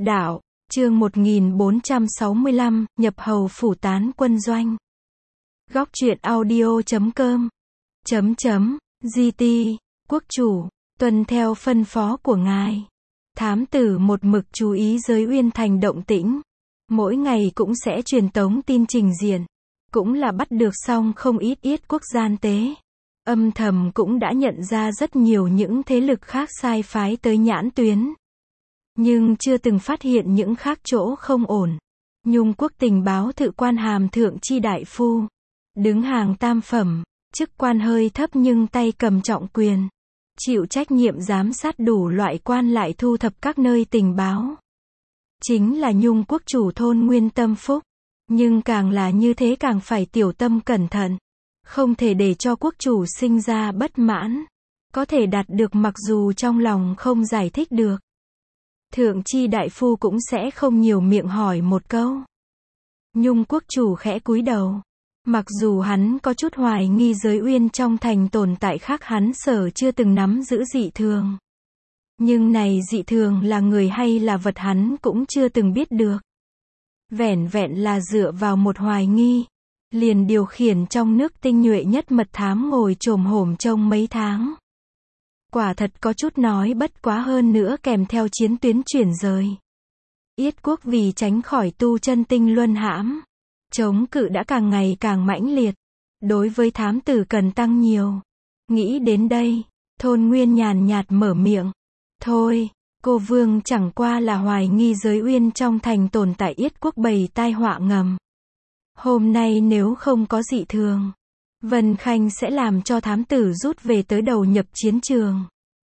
Đạo, chương 1465, nhập hầu phủ tán quân doanh. Góc truyện audio.com GT, quốc chủ, tuân theo phân phó của ngài. Thám tử một mực chú ý giới Uyên Thành động tĩnh. Mỗi ngày cũng sẽ truyền tống tin trình diện. Cũng là bắt được xong không ít yết quốc gian tế. Âm thầm cũng đã nhận ra rất nhiều những thế lực khác sai phái tới nhãn tuyến. Nhưng chưa từng phát hiện những khác chỗ không ổn. Nhung quốc tình báo thự quan hàm thượng chi đại phu. Đứng hàng tam phẩm, chức quan hơi thấp nhưng tay cầm trọng quyền. Chịu trách nhiệm giám sát đủ loại quan lại thu thập các nơi tình báo. Chính là Nhung quốc chủ thôn Nguyên Tâm Phúc. Nhưng càng là như thế càng phải tiểu tâm cẩn thận. Không thể để cho quốc chủ sinh ra bất mãn. Có thể đạt được mặc dù trong lòng không giải thích được. Thượng chi đại phu cũng sẽ không nhiều miệng hỏi một câu. Nhung quốc chủ khẽ cúi đầu. Mặc dù hắn có chút hoài nghi giới Uyên trong thành tồn tại khác hắn sở chưa từng nắm giữ dị thường. Nhưng này dị thường là người hay là vật hắn cũng chưa từng biết được. Vẻn vẹn là dựa vào một hoài nghi. Liền điều khiển trong nước tinh nhuệ nhất mật thám ngồi chồm hổm trông mấy tháng. Quả thật có chút nói bất quá hơn nữa kèm theo chiến tuyến chuyển rời. Yết quốc vì tránh khỏi tu chân tinh luân hãm. Chống cự đã càng ngày càng mãnh liệt. Đối với thám tử cần tăng nhiều. Nghĩ đến đây, thôn Nguyên nhàn nhạt mở miệng. Thôi, cô vương chẳng qua là hoài nghi giới Uyên trong thành tồn tại yết quốc bầy tai họa ngầm. Hôm nay nếu không có dị thường, Vân Khanh sẽ làm cho thám tử rút về tới đầu nhập chiến trường.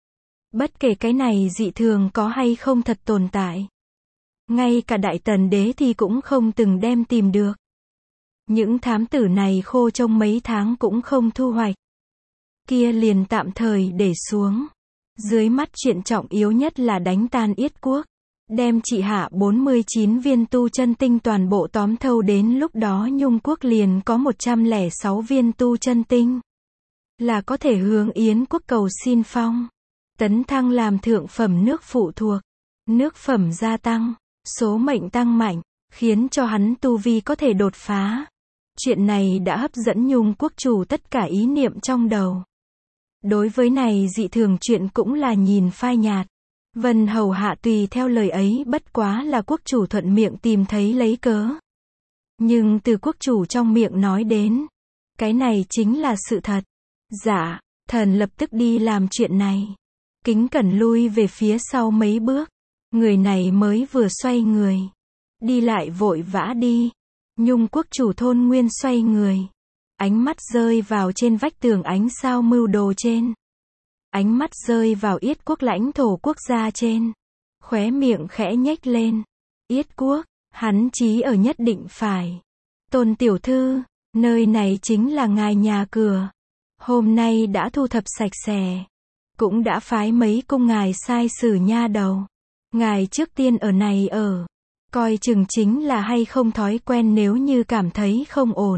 Bất kể cái này dị thường có hay không thật tồn tại. Ngay cả Đại Tần Đế thì cũng không từng đem tìm được. Những thám tử này khô trong mấy tháng cũng không thu hoạch. Kia liền tạm thời để xuống. Dưới mắt chuyện trọng yếu nhất là đánh tan yết quốc. Đem trị hạ 49 viên tu chân tinh toàn bộ tóm thâu đến lúc đó Nhung quốc liền có 106 viên tu chân tinh. Là có thể hướng Yến quốc cầu xin phong. Tấn thăng làm thượng phẩm nước phụ thuộc. Nước phẩm gia tăng. Số mệnh tăng mạnh. Khiến cho hắn tu vi có thể đột phá. Chuyện này đã hấp dẫn Nhung quốc chủ tất cả ý niệm trong đầu. Đối với này dị thường chuyện cũng là nhìn phai nhạt. Vân hầu hạ tùy theo lời ấy bất quá là quốc chủ thuận miệng tìm thấy lấy cớ. Nhưng từ quốc chủ trong miệng nói đến. Cái này chính là sự thật. Dạ, thần lập tức đi làm chuyện này. Kính cẩn lui về phía sau mấy bước. Người này mới vừa xoay người. Đi lại vội vã đi. Nhung quốc chủ thôn Nguyên xoay người. Ánh mắt rơi vào trên vách tường ánh sao mưu đồ trên. Ánh mắt rơi vào yết quốc lãnh thổ quốc gia trên. Khóe miệng khẽ nhếch lên. Yết quốc, hắn chí ở nhất định phải. Tôn tiểu thư, nơi này chính là ngài nhà cửa. Hôm nay đã thu thập sạch sẽ. Cũng đã phái mấy cung ngài sai xử nha đầu. Ngài trước tiên ở này ở. Coi chừng chính là hay không thói quen nếu như cảm thấy không ổn.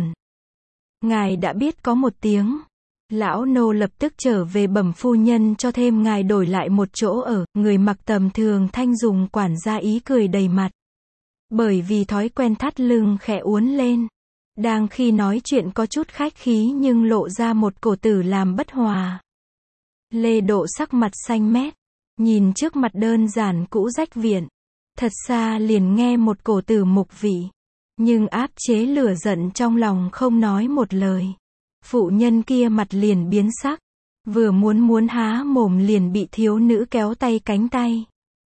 Ngài đã biết có một tiếng. Lão nô lập tức trở về bẩm phu nhân cho thêm ngài đổi lại một chỗ ở. Người mặc tầm thường thanh dùng quản gia ý cười đầy mặt. Bởi vì thói quen thắt lưng khẽ uốn lên. Đang khi nói chuyện có chút khách khí nhưng lộ ra một cổ tử làm bất hòa. Lê Độ sắc mặt xanh mét. Nhìn trước mặt đơn giản cũ rách viện. Thật xa liền nghe một cổ tử mục vị. Nhưng áp chế lửa giận trong lòng không nói một lời. Phụ nhân kia mặt liền biến sắc. Vừa muốn há mồm liền bị thiếu nữ kéo tay cánh tay.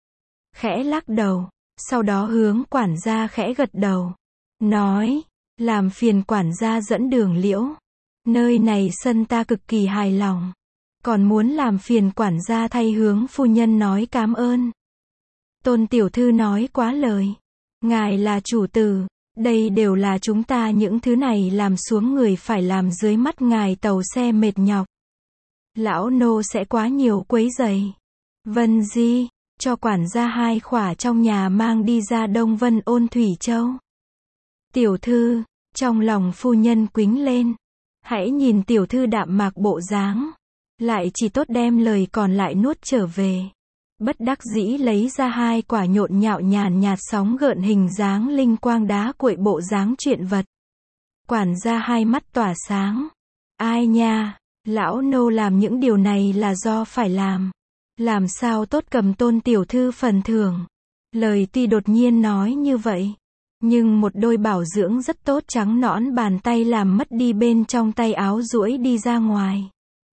Khẽ lắc đầu. Sau đó hướng quản gia khẽ gật đầu. Nói. Làm phiền quản gia dẫn đường Liễu. Nơi này sân ta cực kỳ hài lòng. Còn muốn làm phiền quản gia thay hướng phu nhân nói cảm ơn. Tôn tiểu thư nói quá lời. Ngài là chủ tử. Đây đều là chúng ta những thứ này làm xuống người phải làm dưới mắt ngài tàu xe mệt nhọc. Lão nô sẽ quá nhiều quấy rầy. Vân Di, cho quản gia 2 khỏa trong nhà mang đi ra Đông Vân Ôn Thủy Châu. Tiểu thư, trong lòng phu nhân quính lên. Hãy nhìn tiểu thư đạm mạc bộ dáng. Lại chỉ tốt đem lời còn lại nuốt trở về. bất đắc dĩ lấy ra 2 quả nhộn nhạo nhàn nhạt sóng gợn hình dáng linh quang đá cuội bộ dáng truyện vật. Quản gia hai mắt tỏa sáng. Ai nha, lão nô làm những điều này là do phải làm sao tốt cầm Tôn tiểu thư phần thưởng. Lời tuy đột nhiên nói như vậy, nhưng một đôi bảo dưỡng rất tốt trắng nõn bàn tay làm mất đi bên trong tay áo duỗi đi ra ngoài.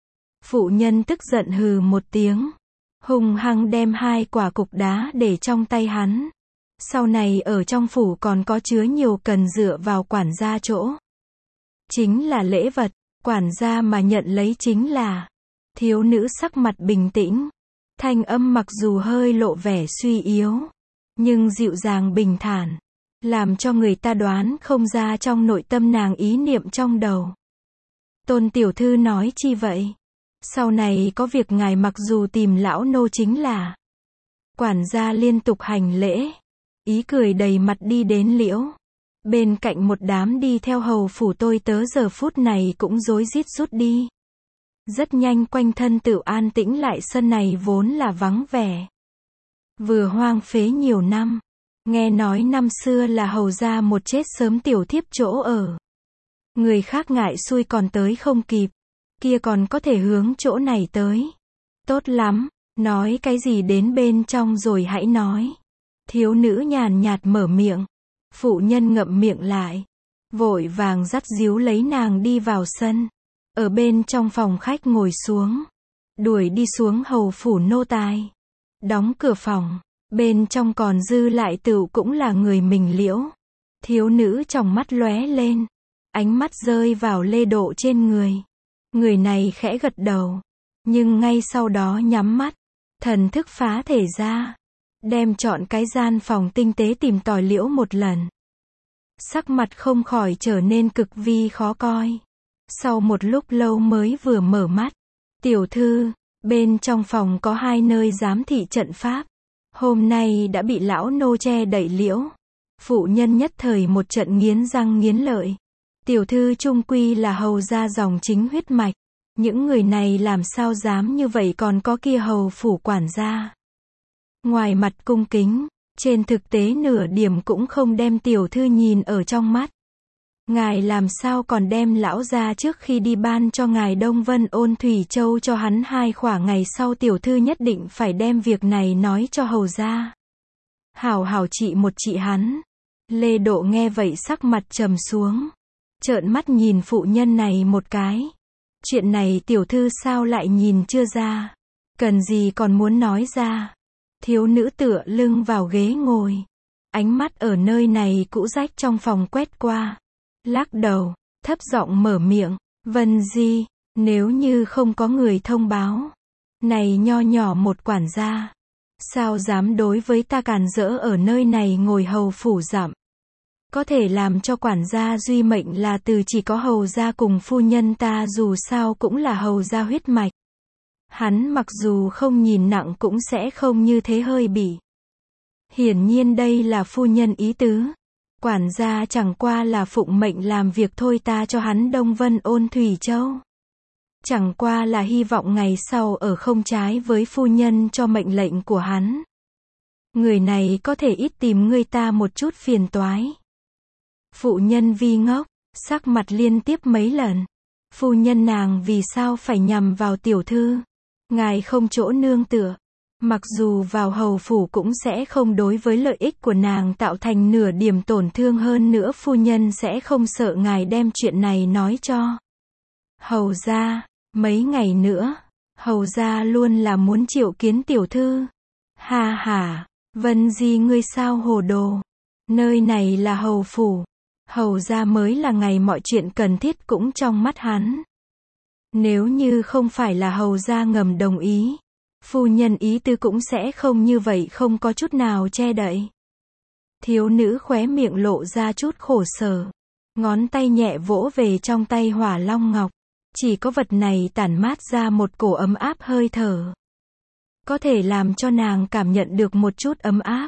Phụ nhân tức giận hừ một tiếng, hung hăng đem 2 quả cục đá để trong tay hắn. Sau này ở trong phủ còn có chứa nhiều cần dựa vào quản gia chỗ. Chính là lễ vật, quản gia mà nhận lấy chính là. Thiếu nữ sắc mặt bình tĩnh, thanh âm mặc dù hơi lộ vẻ suy yếu, nhưng dịu dàng bình thản, làm cho người ta đoán không ra trong nội tâm nàng ý niệm trong đầu. Tôn tiểu thư nói chi vậy? Sau này có việc ngài mặc dù tìm lão nô chính là. Quản gia liên tục hành lễ, ý cười đầy mặt đi đến Liễu. Bên cạnh một đám đi theo hầu phủ tôi tớ giờ phút này cũng rối rít rút đi. Rất nhanh quanh thân Tửu an tĩnh lại, sân này vốn là vắng vẻ, vừa hoang phế nhiều năm. Nghe nói năm xưa là hầu gia một chết sớm tiểu thiếp chỗ ở. Người khác ngại xui còn tới không kịp, kia còn có thể hướng chỗ này tới. Tốt lắm, nói cái gì đến bên trong rồi hãy nói. Thiếu nữ nhàn nhạt mở miệng. Phụ nhân ngậm miệng lại, vội vàng dắt díu lấy nàng đi vào sân. Ở bên trong phòng khách ngồi xuống, đuổi đi xuống hầu phủ nô tài. Đóng cửa phòng, bên trong còn dư lại tựu cũng là người mình Liễu. Thiếu nữ trong mắt lóe lên, ánh mắt rơi vào Lê Độ trên người. Người này khẽ gật đầu, nhưng ngay sau đó nhắm mắt, thần thức phá thể ra, đem trọn cái gian phòng tinh tế tìm tòi Liễu một lần. Sắc mặt không khỏi trở nên cực vi khó coi. Sau một lúc lâu mới vừa mở mắt. Tiểu thư, bên trong phòng có 2 nơi giám thị trận pháp. Hôm nay đã bị lão nô che đậy Liễu. Phụ nhân nhất thời một trận nghiến răng nghiến lợi. Tiểu thư trung quy là hầu gia dòng chính huyết mạch. Những người này làm sao dám như vậy, còn có kia hầu phủ quản gia. Ngoài mặt cung kính, trên thực tế nửa điểm cũng không đem tiểu thư nhìn ở trong mắt. Ngài làm sao còn đem lão gia trước khi đi ban cho ngài Đông Vân Ôn Thủy Châu cho hắn 2 khỏa, ngày sau tiểu thư nhất định phải đem việc này nói cho hầu gia. Hảo hảo trị một trị hắn. Lê Độ nghe vậy sắc mặt trầm xuống, trợn mắt nhìn phụ nhân này một cái. Chuyện này tiểu thư sao lại nhìn chưa ra? Cần gì còn muốn nói ra? Thiếu nữ tựa lưng vào ghế ngồi, ánh mắt ở nơi này cũ rách trong phòng quét qua, lắc đầu, thấp giọng mở miệng. Vân Di, nếu như không có người thông báo, này nho nhỏ một quản gia, sao dám đối với ta càn rỡ ở nơi này ngồi hầu phủ dặm? Có thể làm cho quản gia duy mệnh là từ chỉ có hầu gia cùng phu nhân ta, dù sao cũng là hầu gia huyết mạch. Hắn mặc dù không nhìn nặng cũng sẽ không như thế hơi bị. Hiển nhiên đây là phu nhân ý tứ. Quản gia chẳng qua là phụng mệnh làm việc thôi, ta cho hắn Đông Vân Ôn Thủy Châu. Chẳng qua là hy vọng ngày sau ở không trái với phu nhân cho mệnh lệnh của hắn. Người này có thể ít tìm người ta một chút phiền toái. Phụ nhân vi ngốc, sắc mặt liên tiếp mấy lần. Phu nhân nàng vì sao phải nhằm vào tiểu thư? Ngài không chỗ nương tựa. Mặc dù vào hầu phủ cũng sẽ không đối với lợi ích của nàng tạo thành nửa điểm tổn thương, hơn nữa phu nhân sẽ không sợ ngài đem chuyện này nói cho hầu gia. Mấy ngày nữa, hầu gia luôn là muốn triệu kiến tiểu thư. Ha ha, Vân Di ngươi sao hồ đồ? Nơi này là hầu phủ, hầu gia mới là ngày mọi chuyện cần thiết cũng trong mắt hắn. Nếu như không phải là hầu gia ngầm đồng ý, phu nhân ý tư cũng sẽ không như vậy, không có chút nào che đậy. Thiếu nữ khóe miệng lộ ra chút khổ sở, ngón tay nhẹ vỗ về trong tay hỏa long ngọc. Chỉ có vật này tản mát ra một cổ ấm áp hơi thở, có thể làm cho nàng cảm nhận được một chút ấm áp.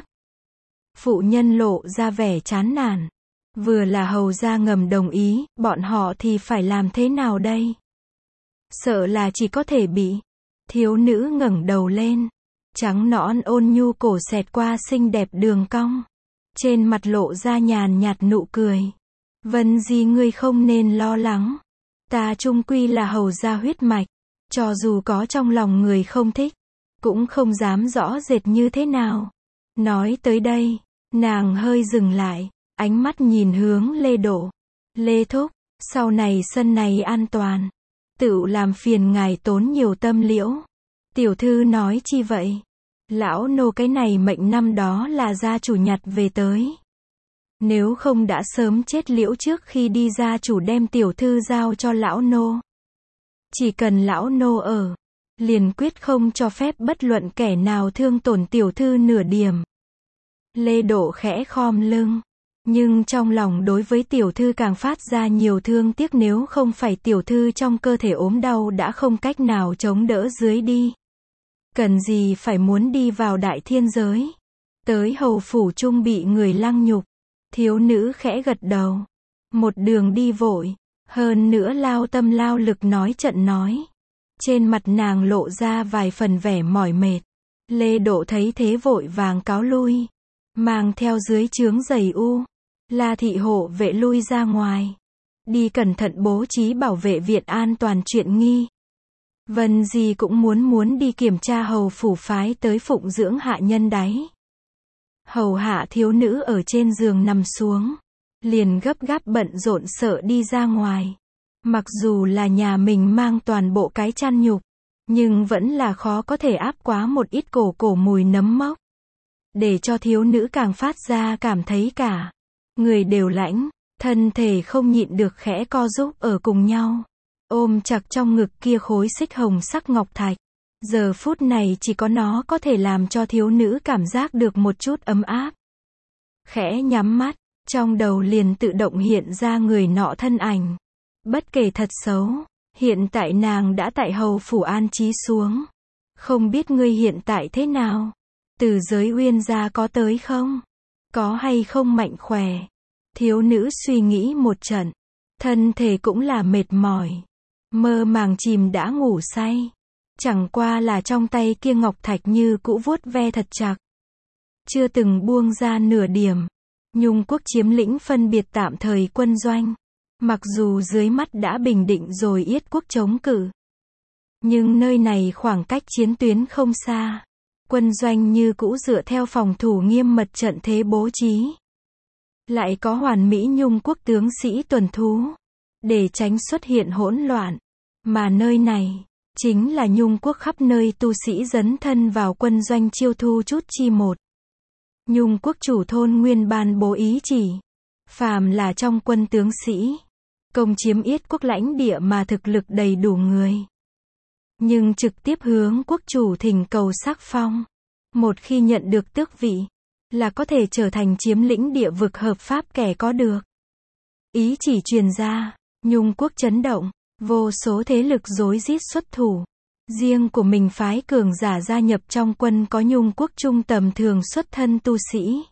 Phụ nhân lộ ra vẻ chán nản. Vừa là hầu gia ngầm đồng ý, bọn họ thì phải làm thế nào đây? Sợ là chỉ có thể bị. Thiếu nữ ngẩng đầu lên, trắng nõn ôn nhu cổ xẹt qua xinh đẹp đường cong. Trên mặt lộ ra nhàn nhạt nụ cười. Vân Di ngươi không nên lo lắng. Ta chung quy là hầu gia huyết mạch. Cho dù có trong lòng người không thích, cũng không dám rõ rệt như thế nào. Nói tới đây, nàng hơi dừng lại, ánh mắt nhìn hướng Lê Độ. Lê thúc, sau này sân này an toàn. Tựu làm phiền ngài tốn nhiều tâm liễu. Tiểu thư nói chi vậy? Lão nô cái này mệnh năm đó là gia chủ nhặt về tới. Nếu không đã sớm chết liễu trước khi đi gia chủ đem tiểu thư giao cho lão nô. Chỉ cần lão nô ở, liền quyết không cho phép bất luận kẻ nào thương tổn tiểu thư nửa điểm. Lê Độ khẽ khom lưng, nhưng trong lòng đối với tiểu thư càng phát ra nhiều thương tiếc, nếu không phải tiểu thư trong cơ thể ốm đau đã không cách nào chống đỡ dưới đi. Cần gì phải muốn đi vào đại thiên giới. Tới hầu phủ trung bị người lăng nhục. Thiếu nữ khẽ gật đầu. Một đường đi vội. Hơn nữa lao tâm lao lực nói trận nói. Trên mặt nàng lộ ra vài phần vẻ mỏi mệt. Lê Độ thấy thế vội vàng cáo lui. Mang theo dưới trướng giày u. La thị hộ vệ lui ra ngoài. Đi cẩn thận bố trí bảo vệ viện an toàn chuyện nghi. Vân Di cũng muốn đi kiểm tra hầu phủ phái tới phụng dưỡng hạ nhân đáy. Hầu hạ thiếu nữ ở trên giường nằm xuống. Liền gấp gáp bận rộn sợ đi ra ngoài. Mặc dù là nhà mình mang toàn bộ cái chăn nhục, nhưng vẫn là khó có thể áp quá một ít cổ mùi nấm mốc. Để cho thiếu nữ càng phát ra cảm thấy cả người đều lãnh, thân thể không nhịn được khẽ co rúm ở cùng nhau. Ôm chặt trong ngực kia khối xích hồng sắc ngọc thạch. Giờ phút này chỉ có nó có thể làm cho thiếu nữ cảm giác được một chút ấm áp. Khẽ nhắm mắt, trong đầu liền tự động hiện ra người nọ thân ảnh. Bất kể thật xấu, hiện tại nàng đã tại hầu phủ an trí xuống. Không biết ngươi hiện tại thế nào? Từ giới Uyên gia có tới không? Có hay không mạnh khỏe? Thiếu nữ suy nghĩ một trận. Thân thể cũng là mệt mỏi. Mơ màng chìm đã ngủ say. Chẳng qua là trong tay kia ngọc thạch như cũ vuốt ve thật chặt. Chưa từng buông ra nửa điểm. Nhung quốc chiếm lĩnh phân biệt tạm thời quân doanh. Mặc dù dưới mắt đã bình định rồi Yết quốc chống cự. Nhưng nơi này khoảng cách chiến tuyến không xa. Quân doanh như cũ dựa theo phòng thủ nghiêm mật trận thế bố trí. Lại có hoàn mỹ Nhung quốc tướng sĩ tuần thú. Để tránh xuất hiện hỗn loạn. Mà nơi này, chính là Nhung quốc khắp nơi tu sĩ dấn thân vào quân doanh chiêu thu chút chi một. Nhung quốc chủ thôn nguyên ban bố ý chỉ. Phàm là trong quân tướng sĩ. Công chiếm Yết quốc lãnh địa mà thực lực đầy đủ người. Nhưng trực tiếp hướng quốc chủ thỉnh cầu sắc phong. Một khi nhận được tước vị, là có thể trở thành chiếm lĩnh địa vực hợp pháp kẻ có được. Ý chỉ truyền ra, Nhung quốc chấn động, vô số thế lực rối rít xuất thủ. Riêng của mình phái cường giả gia nhập trong quân có Nhung quốc trung tầm thường xuất thân tu sĩ.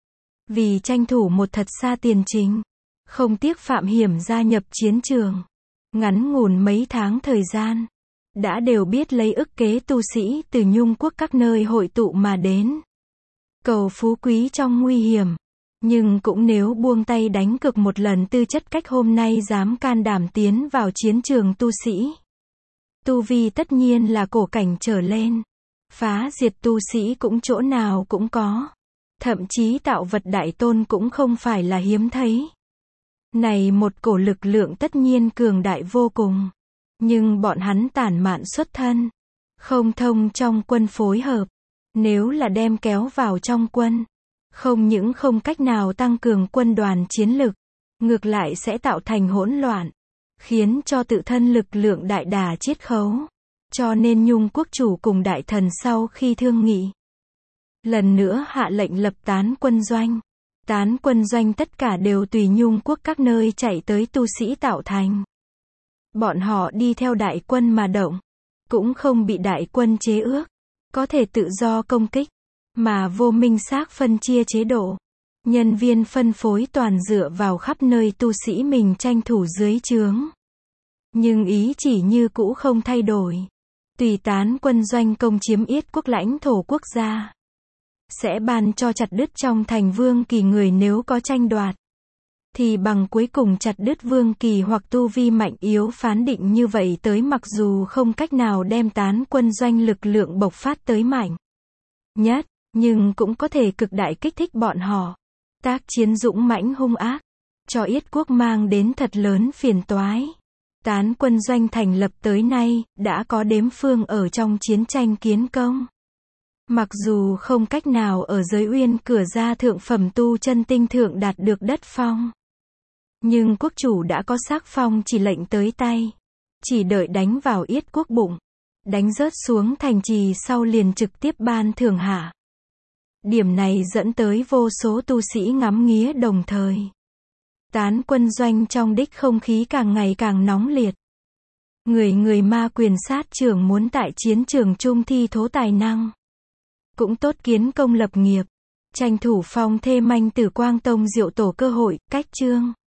Vì tranh thủ một thật xa tiền trình, không tiếc phạm hiểm gia nhập chiến trường. Ngắn ngủn mấy tháng thời gian, đã đều biết lấy ức kế tu sĩ từ Nhung quốc các nơi hội tụ mà đến. Cầu phú quý trong nguy hiểm. Nhưng cũng nếu buông tay đánh cược một lần tư chất cách hôm nay dám can đảm tiến vào chiến trường tu sĩ. Tu vi tất nhiên là cổ cảnh trở lên. Phá diệt tu sĩ cũng chỗ nào cũng có. Thậm chí tạo vật đại tôn cũng không phải là hiếm thấy. Này một cổ lực lượng tất nhiên cường đại vô cùng. Nhưng bọn hắn tản mạn xuất thân. Không thông trong quân phối hợp. Nếu là đem kéo vào trong quân. Không những không cách nào tăng cường quân đoàn chiến lực. Ngược lại sẽ tạo thành hỗn loạn. Khiến cho tự thân lực lượng đại đà chiết khấu. Cho nên Nhung quốc chủ cùng đại thần sau khi thương nghị. Lần nữa hạ lệnh lập tán quân doanh. Tán quân doanh tất cả đều tùy Nhung quốc các nơi chạy tới tu sĩ tạo thành. Bọn họ đi theo đại quân mà động. Cũng không bị đại quân chế ước. Có thể tự do công kích. Mà vô minh xác phân chia chế độ. Nhân viên phân phối toàn dựa vào khắp nơi tu sĩ mình tranh thủ dưới trướng. Nhưng ý chỉ như cũ không thay đổi. Tùy Tán quân doanh công chiếm Yết quốc lãnh thổ quốc gia, sẽ ban cho chặt đứt trong thành vương kỳ người nếu có tranh đoạt, thì bằng cuối cùng chặt đứt vương kỳ hoặc tu vi mạnh yếu phán định như vậy tới, mặc dù không cách nào đem Tán quân doanh lực lượng bộc phát tới mạnh nhất, nhưng cũng có thể cực đại kích thích bọn họ. Tác chiến dũng mãnh hung ác, cho Yết quốc mang đến thật lớn phiền toái. Tán quân doanh thành lập tới nay, đã có đếm phương ở trong chiến tranh kiến công. Mặc dù không cách nào ở giới uyên cửa gia thượng phẩm tu chân tinh thượng đạt được đất phong, nhưng quốc chủ đã có sắc phong chỉ lệnh tới tay. Chỉ đợi đánh vào Yết quốc bụng, đánh rớt xuống thành trì sau liền trực tiếp ban thưởng hạ. Điểm này dẫn tới vô số tu sĩ ngắm nghía đồng thời. Tán quân doanh trong đích không khí càng ngày càng nóng liệt. Người ma quyền sát trưởng muốn tại chiến trường trung thi thố tài năng, cũng tốt kiến công lập nghiệp, tranh thủ phong thê manh tử Quang Tông Diệu Tổ cơ hội, cách chương.